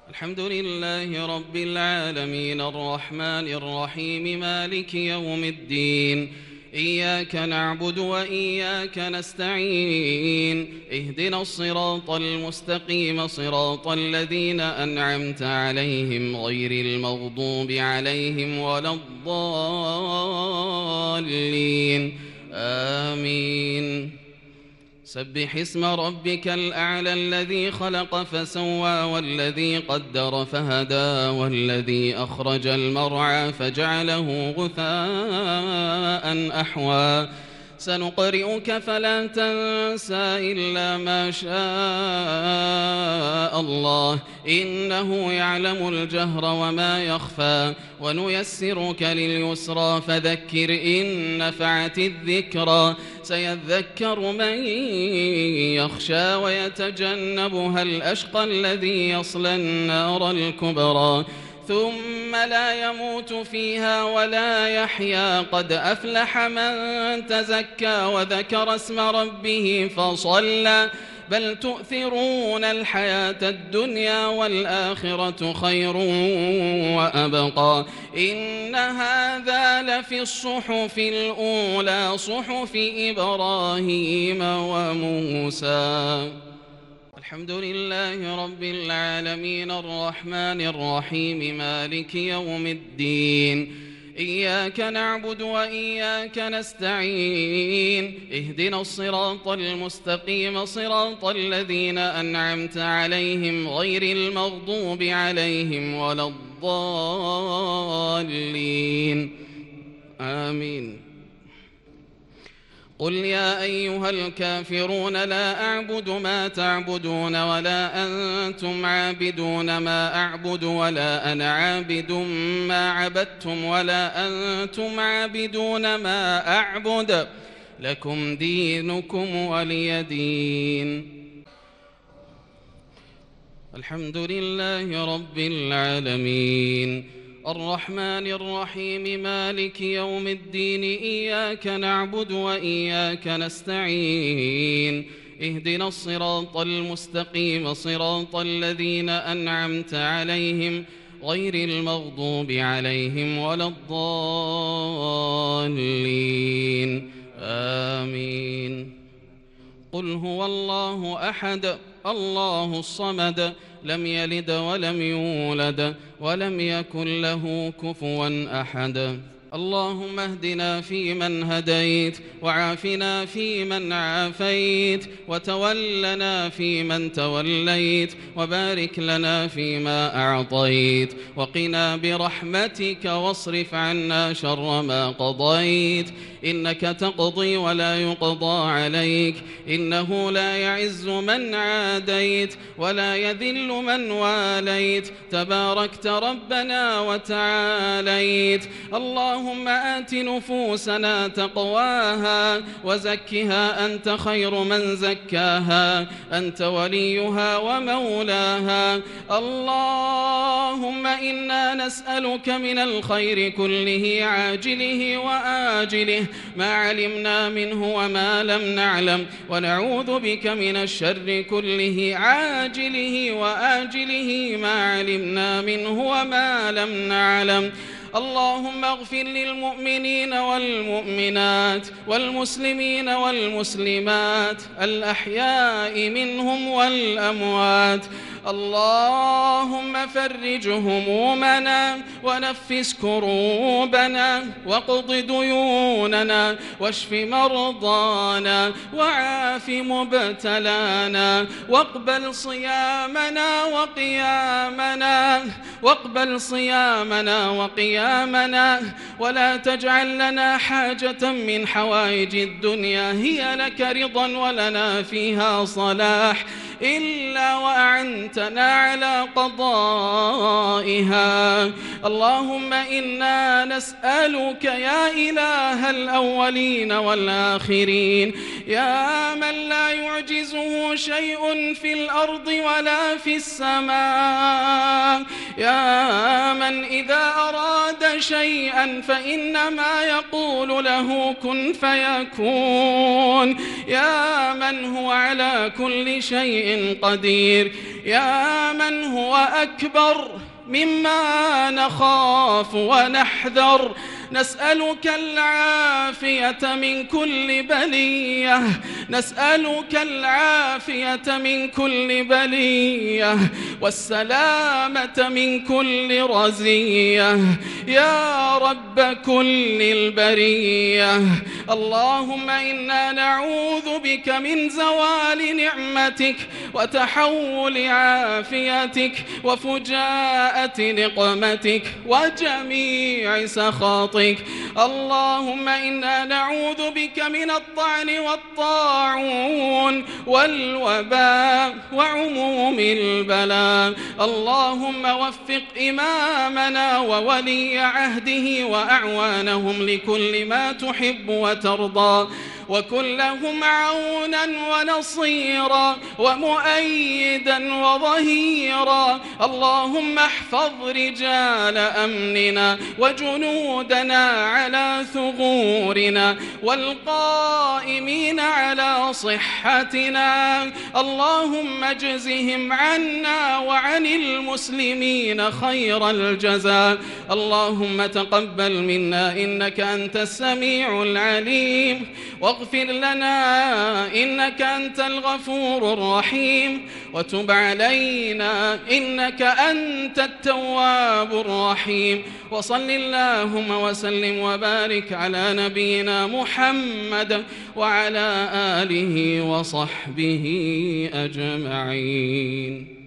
الحمد لله رب العالمين الرحمن الرحيم مالك يوم الدين إياك نعبد وإياك نستعين اهدنا الصراط المستقيم صراط الذين أنعمت عليهم غير المغضوب عليهم ولا الضالين آمين سبح اسم ربك الأعلى الذي خلق فسوى والذي قدر فهدى والذي أخرج المرعى فجعله غثاء أحوى سنقرئك فلا تنسى إلا ما شاء الله إنه يعلم الجهر وما يخفى ونيسرك لليسرى فذكر إن نفعت الذكرى سيذكر من يخشى ويتجنبها الأشقى الذي يصلى النار الكبرى ثم لا يموت فيها ولا يحيا قد أفلح من تزكى وذكر اسم ربه فصلى بل تؤثرون الحياة الدنيا والآخرة خير وأبقى إن هذا لفي الصحف الأولى صحف إبراهيم وموسى. الحمد لله رب العالمين الرحمن الرحيم مالك يوم الدين إياك نعبد وإياك نستعين اهدنا الصراط المستقيم صراط الذين أنعمت عليهم غير المغضوب عليهم ولا الضالين آمين قل يا أيها الكافرون لا أعبد ما تعبدون ولا أنتم عابدون ما أعبد ولا أنا عابد ما عبدتم ولا أنتم عابدون ما أعبد لكم دينكم ولي دين. الحمد لله رب العالمين الرحمن الرحيم مالك يوم الدين إياك نعبد وإياك نستعين اهدنا الصراط المستقيم صراط الذين أنعمت عليهم غير المغضوب عليهم ولا الضالين آمين قل هو الله أحد الله الصمد لم يلد ولم يولد ولم يكن له كفوا أحد اللهم اهدنا فيمن هديت وعافنا فيمن عافيت وتولنا فيمن توليت وبارك لنا فيما أعطيت وقنا برحمتك واصرف عنا شر ما قضيت إنك تقضي ولا يقضى عليك إنه لا يعز من عاديت ولا يذل من واليت تباركت ربنا وتعاليت اللهم آت نفوسنا تقواها وزكها أنت خير من زكاها أنت وليها ومولاها اللهم إنا نسألك من الخير كله عاجله وآجله ما علمنا منه وما لم نعلم ونعوذ بك من الشر كله عاجله وآجله ما علمنا منه وما لم نعلم اللهم اغفر للمؤمنين والمؤمنات والمسلمين والمسلمات الأحياء منهم والأموات اللهم فرج همومنا ونفس كروبنا واقض ديوننا واشف مرضانا وعاف مبتلانا واقبل صيامنا وقيامنا ولا تجعل لنا حاجة من حوائج الدنيا هي لك رضا ولنا فيها صلاح إلا وأعنتنا على قضائها اللهم إنا نسألك يا إله الأولين والآخرين يا من لا يعجزه شيء في الأرض ولا في السماء يا من إذا أراد شيئا فإنما يقول له كن فيكون، يا من هو على كل شيء قدير، يا من هو أكبر مما نخاف ونحذر. نسألك العافية من كل بلية، نسألك العافية من كل بلية والسلامة من كل رزية يا رب كل البرية. اللهم إنا نعوذ بك من زوال نعمتك وتحول عافيتك وفجاءة نقمتك وجميع سخطك. اللهم إنا نعوذ بك من الطعن والطاعون والوباء وعموم البلاء. اللهم وفق إمامنا وولي عهده وأعوانهم لكل ما تحب وترضى، وكن لهم عونا ونصيرا ومؤيدا وظهيرا. اللهم احفظ رجال أمننا وجنودنا على ثغورنا والقائمين على صحتنا. اللهم اجزهم عنا وعن المسلمين خير الجزاء. اللهم تقبل منا إنك أنت السميع العليم، واغفر لنا إنك أنت الغفور الرحيم، وتب علينا إنك أنت التواب الرحيم. وصل اللهم وسلم وبارك على نبينا محمد وعلى آله وصحبه أجمعين.